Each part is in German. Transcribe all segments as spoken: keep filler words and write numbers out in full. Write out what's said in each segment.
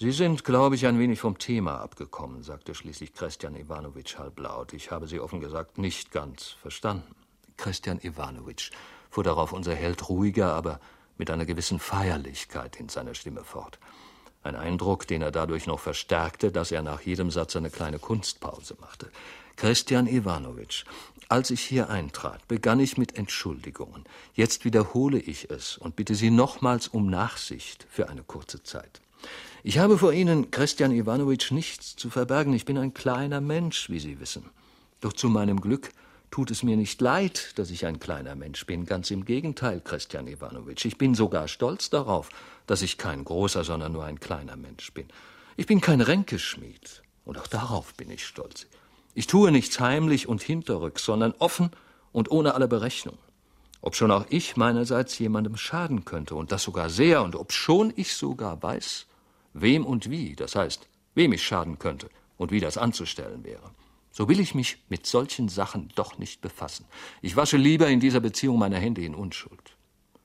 »Sie sind, glaube ich, ein wenig vom Thema abgekommen«, sagte schließlich Christian Iwanowitsch halblaut. »Ich habe Sie offen gesagt nicht ganz verstanden.« »Christian Iwanowitsch«, fuhr darauf unser Held ruhiger, aber mit einer gewissen Feierlichkeit in seiner Stimme fort. Ein Eindruck, den er dadurch noch verstärkte, dass er nach jedem Satz eine kleine Kunstpause machte. »Christian Iwanowitsch, als ich hier eintrat, begann ich mit Entschuldigungen. Jetzt wiederhole ich es und bitte Sie nochmals um Nachsicht für eine kurze Zeit. Ich habe vor Ihnen, Christian Iwanowitsch, nichts zu verbergen. Ich bin ein kleiner Mensch, wie Sie wissen. Doch zu meinem Glück tut es mir nicht leid, dass ich ein kleiner Mensch bin. Ganz im Gegenteil, Christian Iwanowitsch. Ich bin sogar stolz darauf, dass ich kein großer, sondern nur ein kleiner Mensch bin. Ich bin kein Ränkeschmied. Und auch darauf bin ich stolz. Ich tue nichts heimlich und hinterrücks, sondern offen und ohne alle Berechnung. Obschon auch ich meinerseits jemandem schaden könnte, und das sogar sehr, und obschon ich sogar weiß, wem und wie, das heißt, wem ich schaden könnte und wie das anzustellen wäre. So will ich mich mit solchen Sachen doch nicht befassen. Ich wasche lieber in dieser Beziehung meine Hände in Unschuld.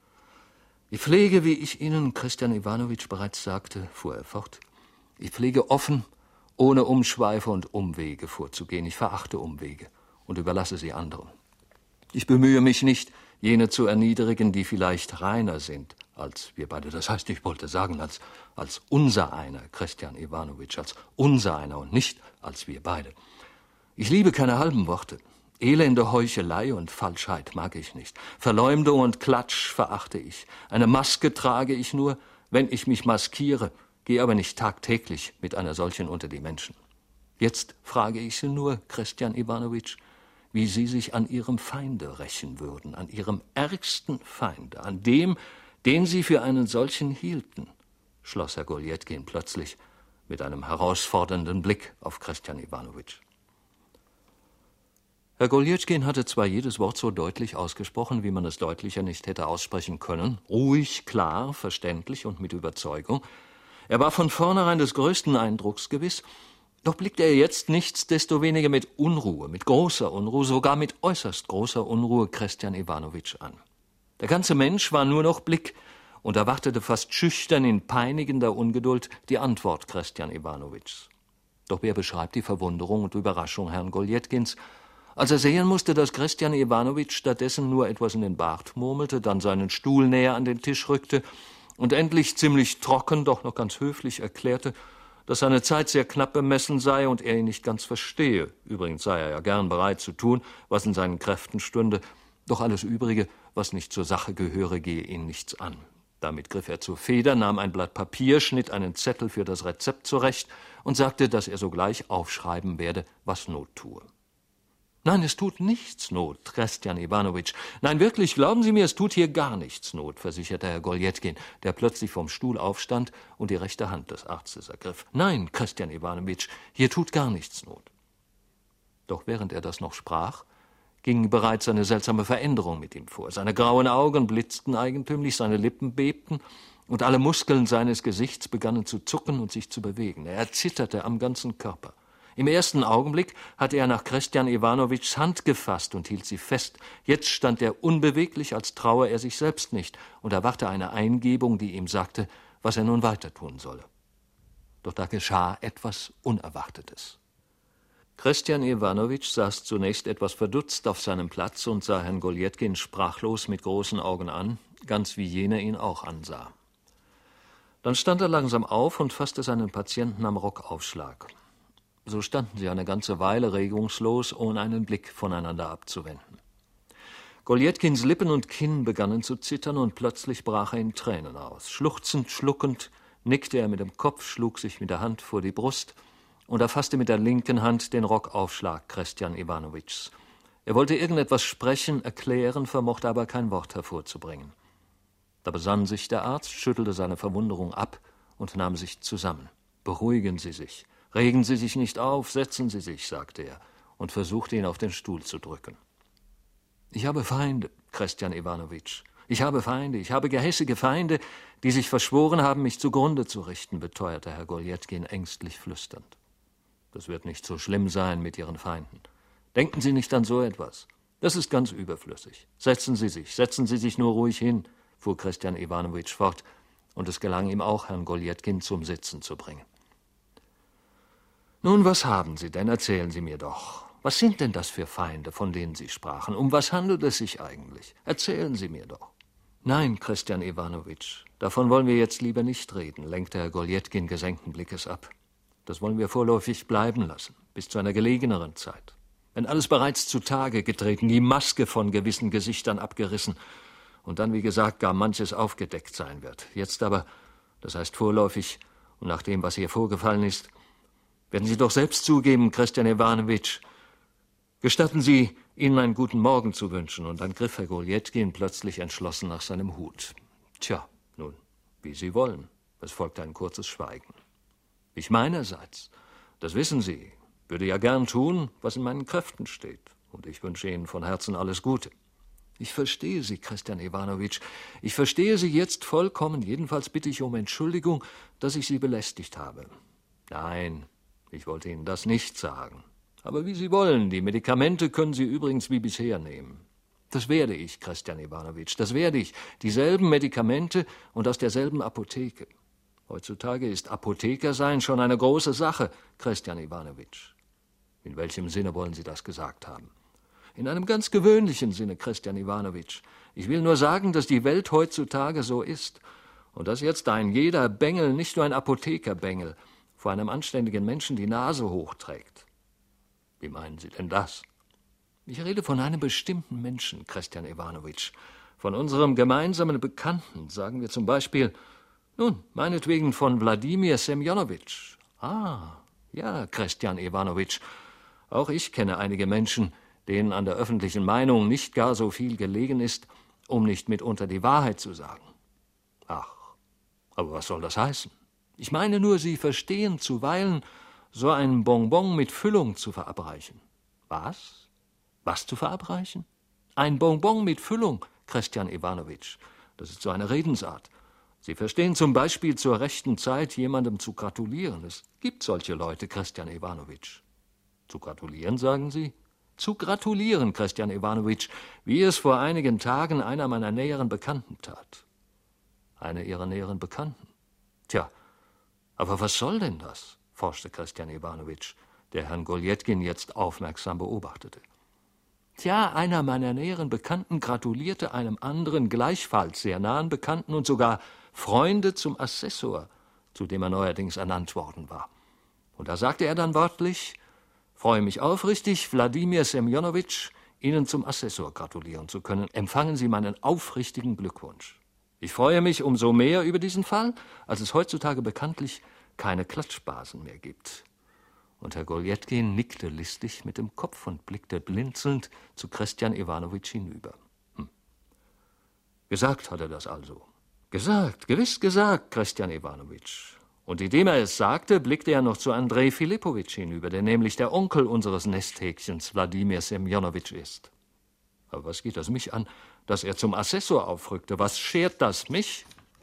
Ich pflege, wie ich Ihnen, Christian Iwanowitsch, bereits sagte, fuhr er fort, ich pflege offen, ohne Umschweife und Umwege vorzugehen. Ich verachte Umwege und überlasse sie anderen. Ich bemühe mich nicht, jene zu erniedrigen, die vielleicht reiner sind als wir beide. Das heißt, ich wollte sagen, als, als unser einer, Christian Iwanowitsch, als unser einer und nicht als wir beide. Ich liebe keine halben Worte. Elende Heuchelei und Falschheit mag ich nicht. Verleumdung und Klatsch verachte ich. Eine Maske trage ich nur, wenn ich mich maskiere, gehe aber nicht tagtäglich mit einer solchen unter die Menschen. Jetzt frage ich Sie nur, Christian Iwanowitsch, wie Sie sich an Ihrem Feinde rächen würden, an Ihrem ärgsten Feinde, an dem, den Sie für einen solchen hielten, schloss Herr Goljetkin plötzlich mit einem herausfordernden Blick auf Christian Iwanowitsch. Herr Goljetkin hatte zwar jedes Wort so deutlich ausgesprochen, wie man es deutlicher nicht hätte aussprechen können, ruhig, klar, verständlich und mit Überzeugung. Er war von vornherein des größten Eindrucks gewiss, doch blickte er jetzt nichtsdestoweniger mit Unruhe, mit großer Unruhe, sogar mit äußerst großer Unruhe Christian Iwanowitsch an. Der ganze Mensch war nur noch Blick und erwartete fast schüchtern in peinigender Ungeduld die Antwort Christian Iwanowitschs. Doch wer beschreibt die Verwunderung und Überraschung Herrn Goljetkins, als er sehen musste, dass Christian Iwanowitsch stattdessen nur etwas in den Bart murmelte, dann seinen Stuhl näher an den Tisch rückte und endlich ziemlich trocken, doch noch ganz höflich erklärte, dass seine Zeit sehr knapp bemessen sei und er ihn nicht ganz verstehe. Übrigens sei er ja gern bereit zu tun, was in seinen Kräften stünde, doch alles Übrige, was nicht zur Sache gehöre, gehe ihn nichts an. Damit griff er zur Feder, nahm ein Blatt Papier, schnitt einen Zettel für das Rezept zurecht und sagte, dass er sogleich aufschreiben werde, was Not tue. »Nein, es tut nichts Not, Christian Iwanowitsch. Nein, wirklich, glauben Sie mir, es tut hier gar nichts Not«, versicherte Herr Goljetkin, der plötzlich vom Stuhl aufstand und die rechte Hand des Arztes ergriff. »Nein, Christian Iwanowitsch, hier tut gar nichts Not.« Doch während er das noch sprach, ging bereits eine seltsame Veränderung mit ihm vor. Seine grauen Augen blitzten eigentümlich, seine Lippen bebten und alle Muskeln seines Gesichts begannen zu zucken und sich zu bewegen. Er zitterte am ganzen Körper. Im ersten Augenblick hatte er nach Christian Iwanowitschs Hand gefasst und hielt sie fest. Jetzt stand er unbeweglich, als traue er sich selbst nicht und erwarte eine Eingebung, die ihm sagte, was er nun weiter tun solle. Doch da geschah etwas Unerwartetes. Christian Iwanowitsch saß zunächst etwas verdutzt auf seinem Platz und sah Herrn Goljetkin sprachlos mit großen Augen an, ganz wie jener ihn auch ansah. Dann stand er langsam auf und fasste seinen Patienten am Rockaufschlag. So standen sie eine ganze Weile regungslos, ohne einen Blick voneinander abzuwenden. Goljetkins Lippen und Kinn begannen zu zittern und plötzlich brach er in Tränen aus. Schluchzend, schluckend nickte er mit dem Kopf, schlug sich mit der Hand vor die Brust und erfasste mit der linken Hand den Rockaufschlag Christian Iwanowitschs. Er wollte irgendetwas sprechen, erklären, vermochte aber kein Wort hervorzubringen. Da besann sich der Arzt, schüttelte seine Verwunderung ab und nahm sich zusammen. »Beruhigen Sie sich. Regen Sie sich nicht auf, setzen Sie sich«, sagte er und versuchte ihn auf den Stuhl zu drücken. »Ich habe Feinde, Christian Iwanowitsch. Ich habe Feinde, ich habe gehässige Feinde, die sich verschworen haben, mich zugrunde zu richten«, beteuerte Herr Goljetkin ängstlich flüsternd. »Das wird nicht so schlimm sein mit Ihren Feinden. Denken Sie nicht an so etwas. Das ist ganz überflüssig. Setzen Sie sich, setzen Sie sich nur ruhig hin«, fuhr Christian Iwanowitsch fort und es gelang ihm auch, Herrn Goljatkin zum Sitzen zu bringen. »Nun, was haben Sie denn? Erzählen Sie mir doch. Was sind denn das für Feinde, von denen Sie sprachen? Um was handelt es sich eigentlich? Erzählen Sie mir doch.« »Nein, Christian Iwanowitsch, davon wollen wir jetzt lieber nicht reden«, lenkte Herr Goljatkin gesenkten Blickes ab. »Das wollen wir vorläufig bleiben lassen, bis zu einer gelegeneren Zeit. Wenn alles bereits zutage getreten, die Maske von gewissen Gesichtern abgerissen und dann, wie gesagt, gar manches aufgedeckt sein wird. Jetzt aber, das heißt vorläufig und nach dem, was hier vorgefallen ist, werden Sie doch selbst zugeben, Christian Iwanowitsch. Gestatten Sie, Ihnen einen guten Morgen zu wünschen.« Und dann griff Herr Goljatkin plötzlich entschlossen nach seinem Hut. »Tja, nun, wie Sie wollen.« Es folgte ein kurzes Schweigen. »Ich meinerseits, das wissen Sie, würde ja gern tun, was in meinen Kräften steht. Und ich wünsche Ihnen von Herzen alles Gute.« »Ich verstehe Sie, Christian Iwanowitsch. Ich verstehe Sie jetzt vollkommen. Jedenfalls bitte ich um Entschuldigung, dass ich Sie belästigt habe.« »Nein, ich wollte Ihnen das nicht sagen. Aber wie Sie wollen, die Medikamente können Sie übrigens wie bisher nehmen.« »Das werde ich, Christian Iwanowitsch, das werde ich. Dieselben Medikamente und aus derselben Apotheke. Heutzutage ist Apotheker sein schon eine große Sache, Christian Iwanowitsch.« »In welchem Sinne wollen Sie das gesagt haben?« »In einem ganz gewöhnlichen Sinne, Christian Iwanowitsch. Ich will nur sagen, dass die Welt heutzutage so ist und dass jetzt ein jeder Bengel, nicht nur ein Apothekerbengel, vor einem anständigen Menschen die Nase hochträgt.« »Wie meinen Sie denn das?« »Ich rede von einem bestimmten Menschen, Christian Iwanowitsch. Von unserem gemeinsamen Bekannten, sagen wir zum Beispiel, nun, meinetwegen von Wladimir Semjonowitsch.« »Ah, ja, Christian Iwanowitsch. Auch ich kenne einige Menschen, denen an der öffentlichen Meinung nicht gar so viel gelegen ist, um nicht mitunter die Wahrheit zu sagen.« »Ach, aber was soll das heißen?« »Ich meine nur, Sie verstehen zuweilen, so einen Bonbon mit Füllung zu verabreichen.« »Was? Was zu verabreichen?« »Ein Bonbon mit Füllung, Christian Iwanowitsch. Das ist so eine Redensart. Sie verstehen zum Beispiel zur rechten Zeit, jemandem zu gratulieren. Es gibt solche Leute, Christian Iwanowitsch.« »Zu gratulieren, sagen Sie?« »Zu gratulieren, Christian Iwanowitsch, wie es vor einigen Tagen einer meiner näheren Bekannten tat.« »Einer Ihrer näheren Bekannten? Tja, aber was soll denn das?« forschte Christian Iwanowitsch, der Herrn Goljatkin jetzt aufmerksam beobachtete. »Tja, einer meiner näheren Bekannten gratulierte einem anderen, gleichfalls sehr nahen Bekannten und sogar Freunde zum Assessor, zu dem er neuerdings ernannt worden war. Und da sagte er dann wörtlich: »Freue mich aufrichtig, Wladimir Semjonowitsch, Ihnen zum Assessor gratulieren zu können. Empfangen Sie meinen aufrichtigen Glückwunsch. Ich freue mich umso mehr über diesen Fall, als es heutzutage bekanntlich keine Klatschbasen mehr gibt.« Und Herr Goljatkin nickte listig mit dem Kopf und blickte blinzelnd zu Christian Iwanowitsch hinüber. Hm. »Gesagt hat er das also?« »Gesagt, gewiss gesagt, Christian Iwanowitsch. Und indem er es sagte, blickte er noch zu Andrei Philippowitsch hinüber, der nämlich der Onkel unseres Nesthäkchens Wladimir Semjonowitsch ist. Aber was geht das mich an, dass er zum Assessor aufrückte? Was schert das mich?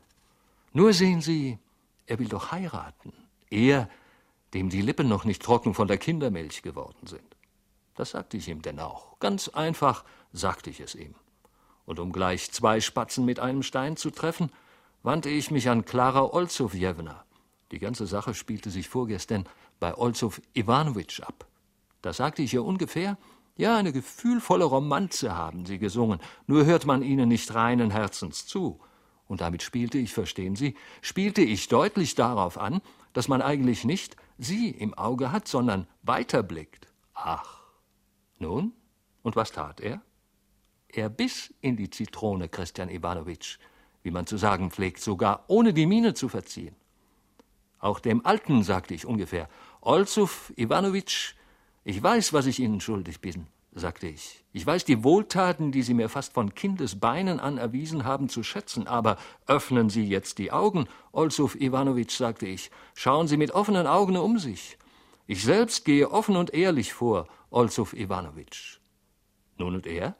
Nur sehen Sie, er will doch heiraten. Er, dem die Lippen noch nicht trocken von der Kindermilch geworden sind. Das sagte ich ihm denn auch. Ganz einfach sagte ich es ihm. Und um gleich zwei Spatzen mit einem Stein zu treffen, wandte ich mich an Klara Olsowjewna. Die ganze Sache spielte sich vorgestern bei Olsow Iwanowitsch ab. Da sagte ich ihr ungefähr: »Ja, eine gefühlvolle Romanze haben Sie gesungen, nur hört man Ihnen nicht reinen Herzens zu.« Und damit spielte ich, verstehen Sie, spielte ich deutlich darauf an, dass man eigentlich nicht Sie im Auge hat, sondern weiterblickt. Ach, nun, und was tat er? Er biss in die Zitrone, Christian Iwanowitsch, wie man zu sagen pflegt, sogar ohne die Miene zu verziehen. Auch dem Alten sagte ich ungefähr: »Olsow Iwanowitsch, ich weiß, was ich Ihnen schuldig bin«, sagte ich. »Ich weiß die Wohltaten, die Sie mir fast von Kindesbeinen an erwiesen haben, zu schätzen. Aber öffnen Sie jetzt die Augen, Olsow Iwanowitsch«, sagte ich. »Schauen Sie mit offenen Augen um sich. Ich selbst gehe offen und ehrlich vor, Olsow Iwanowitsch.« Nun und er?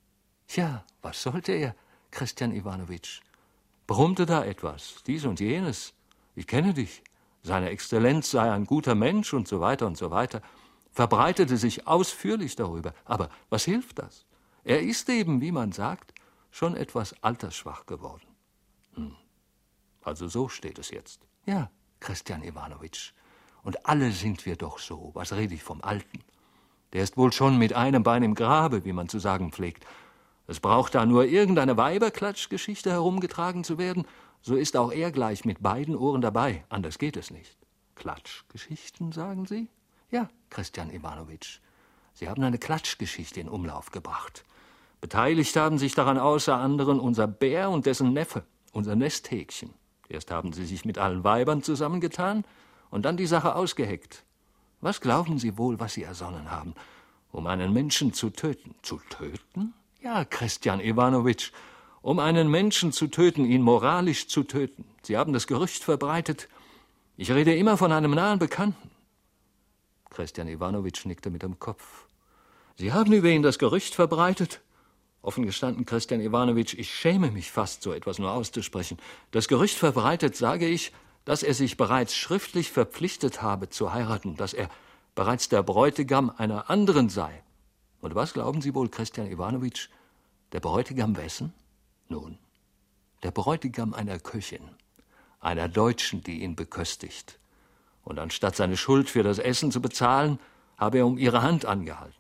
Ja, was sollte er, Christian Iwanowitsch? Brummte da etwas, dies und jenes. Ich kenne dich. Seine Exzellenz sei ein guter Mensch und so weiter und so weiter. Verbreitete sich ausführlich darüber. Aber was hilft das? Er ist eben, wie man sagt, schon etwas altersschwach geworden. Hm. Also so steht es jetzt. Ja, Christian Iwanowitsch. Und alle sind wir doch so. Was rede ich vom Alten? Der ist wohl schon mit einem Bein im Grabe, wie man zu sagen pflegt. Es braucht da nur irgendeine Weiberklatschgeschichte herumgetragen zu werden, so ist auch er gleich mit beiden Ohren dabei. Anders geht es nicht. Klatschgeschichten, sagen Sie? Ja, Christian Iwanowitsch. Sie haben eine Klatschgeschichte in Umlauf gebracht. Beteiligt haben sich daran außer anderen unser Bär und dessen Neffe, unser Nesthäkchen. Erst haben sie sich mit allen Weibern zusammengetan und dann die Sache ausgeheckt. Was glauben Sie wohl, was Sie ersonnen haben, um einen Menschen zu töten? Zu töten? Ja, Christian Iwanowitsch, um einen Menschen zu töten, ihn moralisch zu töten. Sie haben das Gerücht verbreitet. Ich rede immer von einem nahen Bekannten. Christian Iwanowitsch nickte mit dem Kopf. Sie haben über ihn das Gerücht verbreitet? Offen gestanden, Christian Iwanowitsch, ich schäme mich fast, so etwas nur auszusprechen. Das Gerücht verbreitet, sage ich, dass er sich bereits schriftlich verpflichtet habe zu heiraten, dass er bereits der Bräutigam einer anderen sei. Und was glauben Sie wohl, Christian Iwanowitsch? Der Bräutigam wessen? Nun, der Bräutigam einer Köchin, einer Deutschen, die ihn beköstigt. Und anstatt seine Schuld für das Essen zu bezahlen, habe er um ihre Hand angehalten.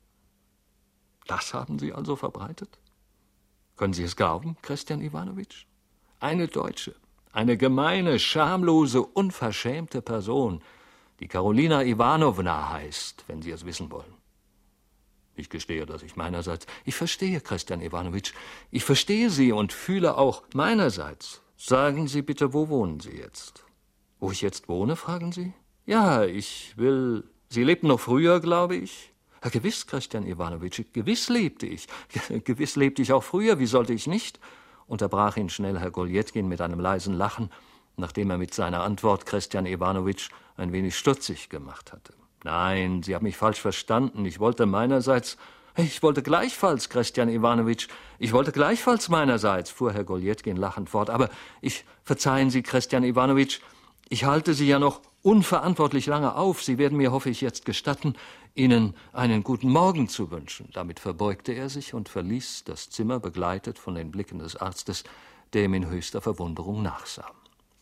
Das haben Sie also verbreitet? Können Sie es glauben, Christian Iwanowitsch? Eine Deutsche, eine gemeine, schamlose, unverschämte Person, die Karolina Iwanowna heißt, wenn Sie es wissen wollen. Ich gestehe, dass ich meinerseits... Ich verstehe, Christian Iwanowitsch, ich verstehe Sie und fühle auch meinerseits. Sagen Sie bitte, wo wohnen Sie jetzt? Wo ich jetzt wohne, fragen Sie? Ja, ich will... Sie lebten noch früher, glaube ich? Ja, gewiss, Christian Iwanowitsch, gewiss lebte ich. Gewiss lebte ich auch früher, wie sollte ich nicht? Unterbrach ihn schnell Herr Goljetkin mit einem leisen Lachen, nachdem er mit seiner Antwort Christian Iwanowitsch ein wenig stutzig gemacht hatte. Nein, Sie haben mich falsch verstanden. Ich wollte meinerseits... Ich wollte gleichfalls, Christian Iwanowitsch, ich wollte gleichfalls meinerseits, fuhr Herr Goljetkin lachend fort. Aber ich, verzeihen Sie, Christian Iwanowitsch, ich halte Sie ja noch unverantwortlich lange auf. Sie werden mir, hoffe ich, jetzt gestatten, Ihnen einen guten Morgen zu wünschen. Damit verbeugte er sich und verließ das Zimmer, begleitet von den Blicken des Arztes, der ihm in höchster Verwunderung nachsah.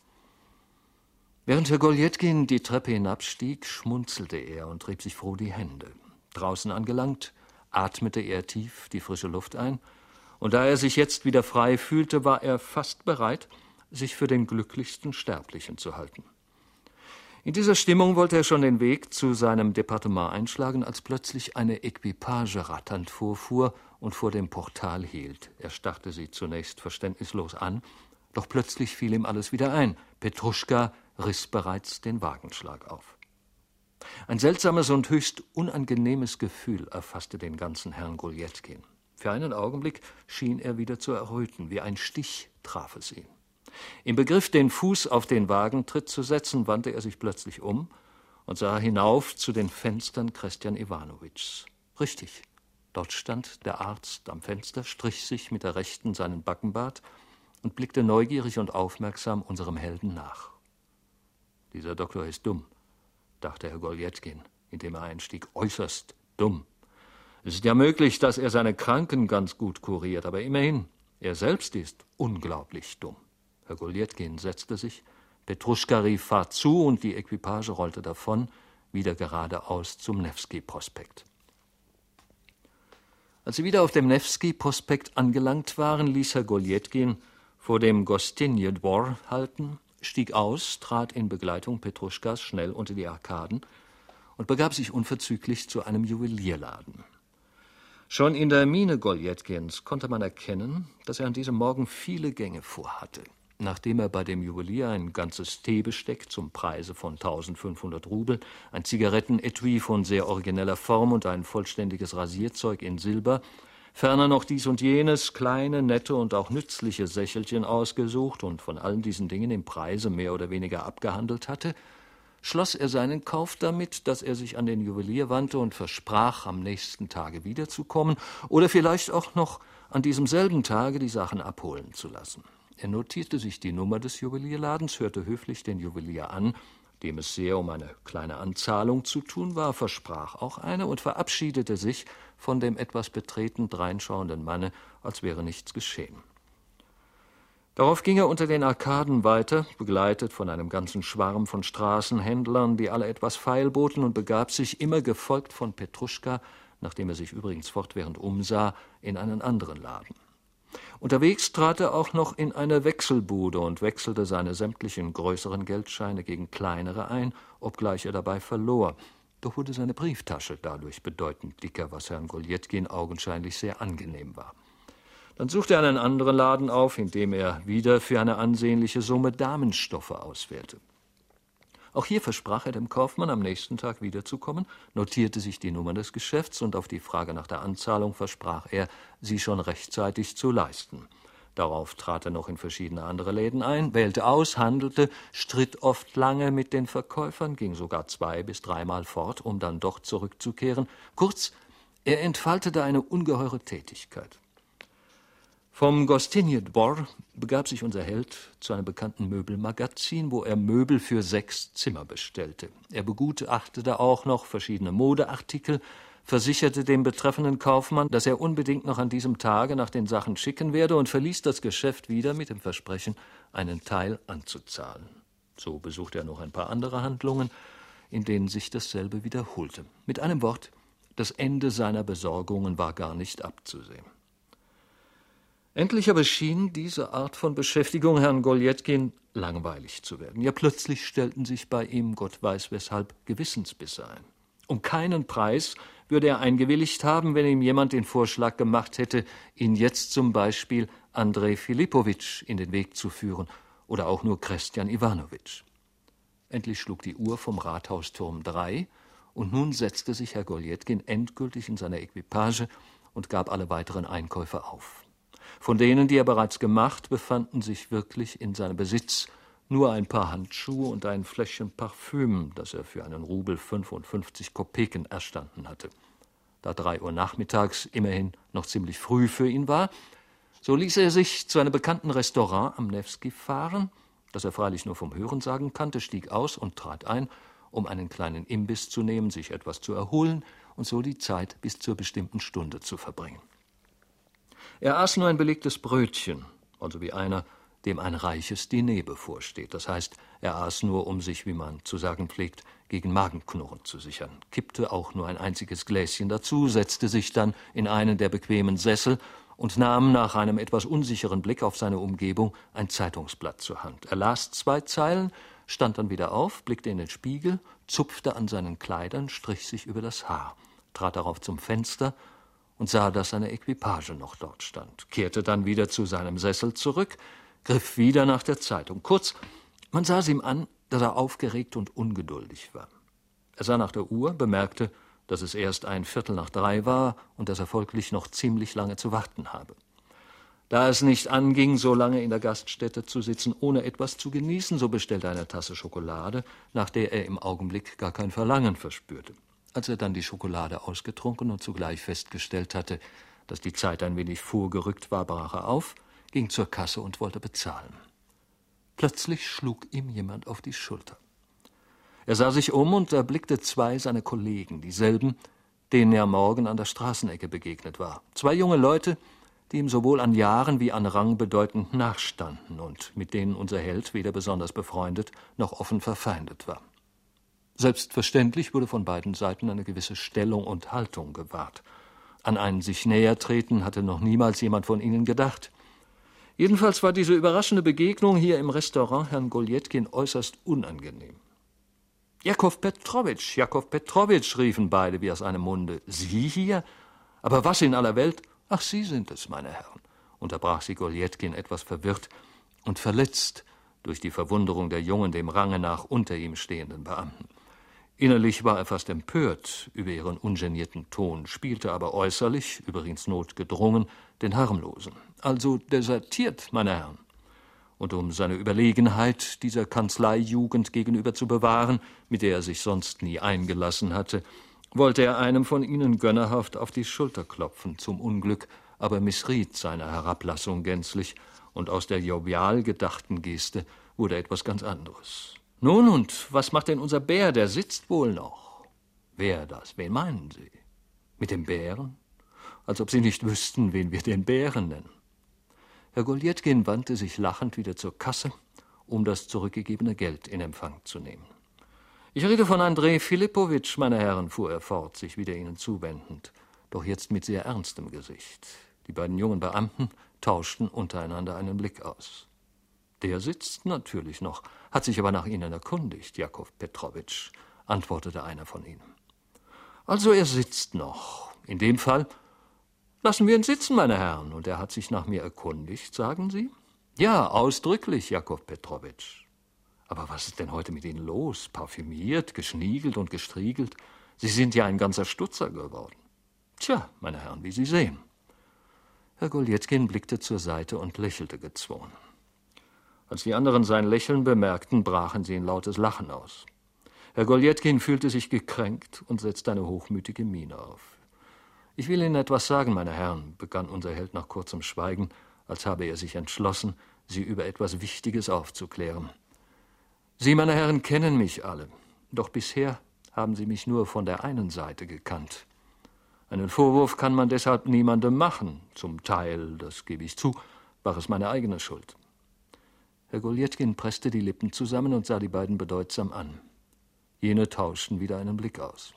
Während Herr Goljetkin die Treppe hinabstieg, schmunzelte er und rieb sich froh die Hände. Draußen angelangt, atmete er tief die frische Luft ein, und da er sich jetzt wieder frei fühlte, war er fast bereit, sich für den glücklichsten Sterblichen zu halten. In dieser Stimmung wollte er schon den Weg zu seinem Departement einschlagen, als plötzlich eine Equipage ratternd vorfuhr und vor dem Portal hielt. Er starrte sie zunächst verständnislos an, doch plötzlich fiel ihm alles wieder ein. Petruschka riss bereits den Wagenschlag auf. Ein seltsames und höchst unangenehmes Gefühl erfasste den ganzen Herrn Goljetkin. Für einen Augenblick schien er wieder zu erröten, wie ein Stich traf es ihn. Im Begriff, den Fuß auf den Wagentritt zu setzen, wandte er sich plötzlich um und sah hinauf zu den Fenstern Christian Iwanowitschs. Richtig, dort stand der Arzt am Fenster, strich sich mit der rechten seinen Backenbart und blickte neugierig und aufmerksam unserem Helden nach. Dieser Doktor ist dumm, dachte Herr Goljetkin, indem er einstieg, äußerst dumm. Es ist ja möglich, dass er seine Kranken ganz gut kuriert, aber immerhin, er selbst ist unglaublich dumm. Herr Goljetkin setzte sich, Petruschka rief Fahrt zu und die Equipage rollte davon, wieder geradeaus zum Newski-Prospekt. Als sie wieder auf dem Newski-Prospekt angelangt waren, ließ Herr Goljetkin vor dem Gostinje Dwor halten, stieg aus, trat in Begleitung Petruschkas schnell unter die Arkaden und begab sich unverzüglich zu einem Juwelierladen. Schon in der Miene Goljetkins konnte man erkennen, dass er an diesem Morgen viele Gänge vorhatte. Nachdem er bei dem Juwelier ein ganzes Teebesteck zum Preise von eintausendfünfhundert Rubel, ein Zigarettenetui von sehr origineller Form und ein vollständiges Rasierzeug in Silber, ferner noch dies und jenes, kleine, nette und auch nützliche Sächelchen ausgesucht und von allen diesen Dingen im Preise mehr oder weniger abgehandelt hatte, schloss er seinen Kauf damit, dass er sich an den Juwelier wandte und versprach, am nächsten Tage wiederzukommen oder vielleicht auch noch an diesem selben Tage die Sachen abholen zu lassen. Er notierte sich die Nummer des Juwelierladens, hörte höflich den Juwelier an, dem es sehr um eine kleine Anzahlung zu tun war, versprach auch eine und verabschiedete sich von dem etwas betreten dreinschauenden Manne, als wäre nichts geschehen. Darauf ging er unter den Arkaden weiter, begleitet von einem ganzen Schwarm von Straßenhändlern, die alle etwas feilboten, und begab sich, immer gefolgt von Petruschka, nachdem er sich übrigens fortwährend umsah, in einen anderen Laden. Unterwegs trat er auch noch in eine Wechselbude und wechselte seine sämtlichen größeren Geldscheine gegen kleinere ein, obgleich er dabei verlor. Doch wurde seine Brieftasche dadurch bedeutend dicker, was Herrn Goljetkin augenscheinlich sehr angenehm war. Dann suchte er einen anderen Laden auf, in dem er wieder für eine ansehnliche Summe Damenstoffe auswählte. Auch hier versprach er dem Kaufmann, am nächsten Tag wiederzukommen, notierte sich die Nummer des Geschäfts, und auf die Frage nach der Anzahlung versprach er, sie schon rechtzeitig zu leisten. Darauf trat er noch in verschiedene andere Läden ein, wählte aus, handelte, stritt oft lange mit den Verkäufern, ging sogar zwei- bis dreimal fort, um dann doch zurückzukehren. Kurz, er entfaltete eine ungeheure Tätigkeit. Vom Gostinje Dvor begab sich unser Held zu einem bekannten Möbelmagazin, wo er Möbel für sechs Zimmer bestellte. Er begutachtete auch noch verschiedene Modeartikel, versicherte dem betreffenden Kaufmann, dass er unbedingt noch an diesem Tage nach den Sachen schicken werde, und verließ das Geschäft wieder mit dem Versprechen, einen Teil anzuzahlen. So besuchte er noch ein paar andere Handlungen, in denen sich dasselbe wiederholte. Mit einem Wort, das Ende seiner Besorgungen war gar nicht abzusehen. Endlich aber schien diese Art von Beschäftigung Herrn Goljetkin langweilig zu werden. Ja, plötzlich stellten sich bei ihm, Gott weiß weshalb, Gewissensbisse ein. Um keinen Preis würde er eingewilligt haben, wenn ihm jemand den Vorschlag gemacht hätte, ihn jetzt zum Beispiel Andrei Filipowitsch in den Weg zu führen oder auch nur Christian Iwanowitsch. Endlich schlug die Uhr vom Rathausturm drei, und nun setzte sich Herr Goljetkin endgültig in seine Equipage und gab alle weiteren Einkäufe auf. Von denen, die er bereits gemacht, befanden sich wirklich in seinem Besitz nur ein paar Handschuhe und ein Fläschchen Parfüm, das er für einen Rubel fünfundfünfzig Kopeken erstanden hatte. Da drei Uhr nachmittags immerhin noch ziemlich früh für ihn war, so ließ er sich zu einem bekannten Restaurant am Newski fahren, das er freilich nur vom Hörensagen kannte, stieg aus und trat ein, um einen kleinen Imbiss zu nehmen, sich etwas zu erholen und so die Zeit bis zur bestimmten Stunde zu verbringen. Er aß nur ein belegtes Brötchen, also wie einer, dem ein reiches Diner bevorsteht. Das heißt, er aß nur, um sich, wie man zu sagen pflegt, gegen Magenknurren zu sichern, kippte auch nur ein einziges Gläschen dazu, setzte sich dann in einen der bequemen Sessel und nahm nach einem etwas unsicheren Blick auf seine Umgebung ein Zeitungsblatt zur Hand. Er las zwei Zeilen, stand dann wieder auf, blickte in den Spiegel, zupfte an seinen Kleidern, strich sich über das Haar, trat darauf zum Fenster und sah, dass seine Equipage noch dort stand, kehrte dann wieder zu seinem Sessel zurück, griff wieder nach der Zeitung. Kurz, man sah es ihm an, dass er aufgeregt und ungeduldig war. Er sah nach der Uhr, bemerkte, dass es erst ein Viertel nach drei war und dass er folglich noch ziemlich lange zu warten habe. Da es nicht anging, so lange in der Gaststätte zu sitzen, ohne etwas zu genießen, so bestellte er eine Tasse Schokolade, nach der er im Augenblick gar kein Verlangen verspürte. Als er dann die Schokolade ausgetrunken und zugleich festgestellt hatte, dass die Zeit ein wenig vorgerückt war, brach er auf, ging zur Kasse und wollte bezahlen. Plötzlich schlug ihm jemand auf die Schulter. Er sah sich um und erblickte zwei seiner Kollegen, dieselben, denen er morgen an der Straßenecke begegnet war. Zwei junge Leute, die ihm sowohl an Jahren wie an Rang bedeutend nachstanden und mit denen unser Held weder besonders befreundet noch offen verfeindet war. Selbstverständlich wurde von beiden Seiten eine gewisse Stellung und Haltung gewahrt. An ein sich Nähertreten hatte noch niemals jemand von ihnen gedacht. Jedenfalls war diese überraschende Begegnung hier im Restaurant Herrn Goljetkin äußerst unangenehm. »Jakow Petrowitsch, Jakow Petrowitsch«, riefen beide wie aus einem Munde. »Sie hier? Aber was in aller Welt?« »Ach, Sie sind es, meine Herren«, unterbrach sie Goljetkin etwas verwirrt und verletzt durch die Verwunderung der jungen, dem Range nach unter ihm stehenden Beamten. Innerlich war er fast empört über ihren ungenierten Ton, spielte aber äußerlich, übrigens notgedrungen, den Harmlosen. »Also desertiert, meine Herren.« Und um seine Überlegenheit dieser Kanzleijugend gegenüber zu bewahren, mit der er sich sonst nie eingelassen hatte, wollte er einem von ihnen gönnerhaft auf die Schulter klopfen. Zum Unglück aber missriet seine Herablassung gänzlich, und aus der jovial gedachten Geste wurde etwas ganz anderes. »Nun, und was macht denn unser Bär? Der sitzt wohl noch.« »Wer das? Wen meinen Sie? Mit dem Bären? Als ob Sie nicht wüssten, wen wir den Bären nennen.« Herr Goljetkin wandte sich lachend wieder zur Kasse, um das zurückgegebene Geld in Empfang zu nehmen. »Ich rede von Andrej Filippowitsch, meine Herren«, fuhr er fort, sich wieder ihnen zuwendend, doch jetzt mit sehr ernstem Gesicht. Die beiden jungen Beamten tauschten untereinander einen Blick aus. »Der sitzt natürlich noch, hat sich aber nach Ihnen erkundigt, Jakow Petrowitsch«, antwortete einer von ihnen. »Also er sitzt noch. In dem Fall lassen wir ihn sitzen, meine Herren. Und er hat sich nach mir erkundigt, sagen Sie?« »Ja, ausdrücklich, Jakow Petrowitsch.« »Aber was ist denn heute mit Ihnen los? Parfümiert, geschniegelt und gestriegelt? Sie sind ja ein ganzer Stutzer geworden.« »Tja, meine Herren, wie Sie sehen.« Herr Goljetkin blickte zur Seite und lächelte gezwungen. Als die anderen sein Lächeln bemerkten, brachen sie in lautes Lachen aus. Herr Goljetkin fühlte sich gekränkt und setzte eine hochmütige Miene auf. »Ich will Ihnen etwas sagen, meine Herren«, begann unser Held nach kurzem Schweigen, als habe er sich entschlossen, sie über etwas Wichtiges aufzuklären. »Sie, meine Herren, kennen mich alle, doch bisher haben Sie mich nur von der einen Seite gekannt. Einen Vorwurf kann man deshalb niemandem machen. Zum Teil, das gebe ich zu, war es meine eigene Schuld.« Herr Goljetkin presste die Lippen zusammen und sah die beiden bedeutsam an. Jene tauschten wieder einen Blick aus.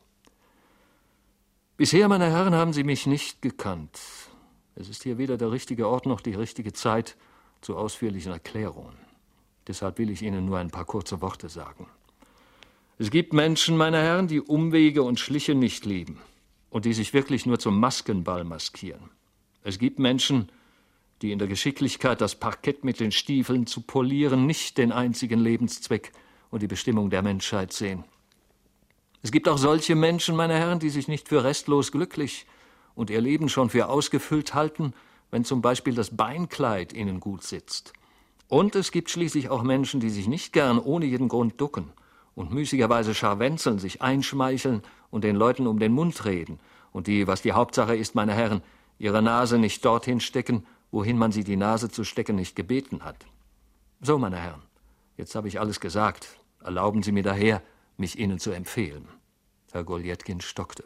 »Bisher, meine Herren, haben Sie mich nicht gekannt. Es ist hier weder der richtige Ort noch die richtige Zeit zu ausführlichen Erklärungen. Deshalb will ich Ihnen nur ein paar kurze Worte sagen. Es gibt Menschen, meine Herren, die Umwege und Schliche nicht lieben und die sich wirklich nur zum Maskenball maskieren. Es gibt Menschen, die in der Geschicklichkeit, das Parkett mit den Stiefeln zu polieren, nicht den einzigen Lebenszweck und die Bestimmung der Menschheit sehen. Es gibt auch solche Menschen, meine Herren, die sich nicht für restlos glücklich und ihr Leben schon für ausgefüllt halten, wenn zum Beispiel das Beinkleid ihnen gut sitzt. Und es gibt schließlich auch Menschen, die sich nicht gern ohne jeden Grund ducken und müßigerweise scharwenzeln, sich einschmeicheln und den Leuten um den Mund reden und die, was die Hauptsache ist, meine Herren, ihre Nase nicht dorthin stecken, wohin man sie die Nase zu stecken nicht gebeten hat. So, meine Herren, jetzt habe ich alles gesagt. Erlauben Sie mir daher, mich Ihnen zu empfehlen.« Herr Goljetkin stockte.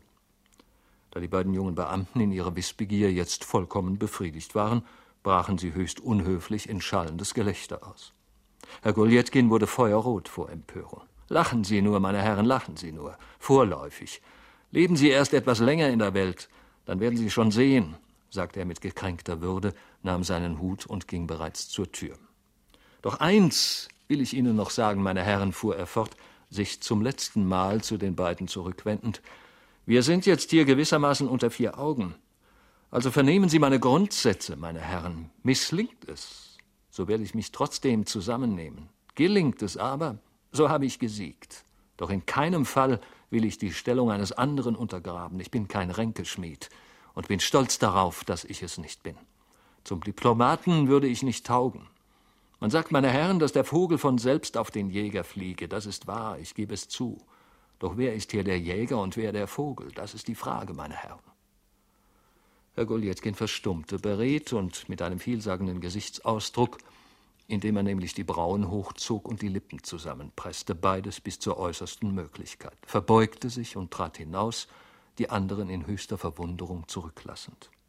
Da die beiden jungen Beamten in ihrer Wissbegier jetzt vollkommen befriedigt waren, brachen sie höchst unhöflich in schallendes Gelächter aus. Herr Goljetkin wurde feuerrot vor Empörung. »Lachen Sie nur, meine Herren, lachen Sie nur. Vorläufig. Leben Sie erst etwas länger in der Welt, dann werden Sie schon sehen«, sagte er mit gekränkter Würde, nahm seinen Hut und ging bereits zur Tür. »Doch eins will ich Ihnen noch sagen, meine Herren«, fuhr er fort, sich zum letzten Mal zu den beiden zurückwendend. »Wir sind jetzt hier gewissermaßen unter vier Augen. Also vernehmen Sie meine Grundsätze, meine Herren. Misslingt es, so werde ich mich trotzdem zusammennehmen. Gelingt es aber, so habe ich gesiegt. Doch in keinem Fall will ich die Stellung eines anderen untergraben. Ich bin kein Ränkeschmied und bin stolz darauf, dass ich es nicht bin. Zum Diplomaten würde ich nicht taugen. Man sagt, meine Herren, dass der Vogel von selbst auf den Jäger fliege. Das ist wahr, ich gebe es zu. Doch wer ist hier der Jäger und wer der Vogel? Das ist die Frage, meine Herren.« Herr Goljetkin verstummte, beredt und mit einem vielsagenden Gesichtsausdruck, indem er nämlich die Brauen hochzog und die Lippen zusammenpresste, beides bis zur äußersten Möglichkeit, verbeugte sich und trat hinaus, die anderen in höchster Verwunderung zurücklassend.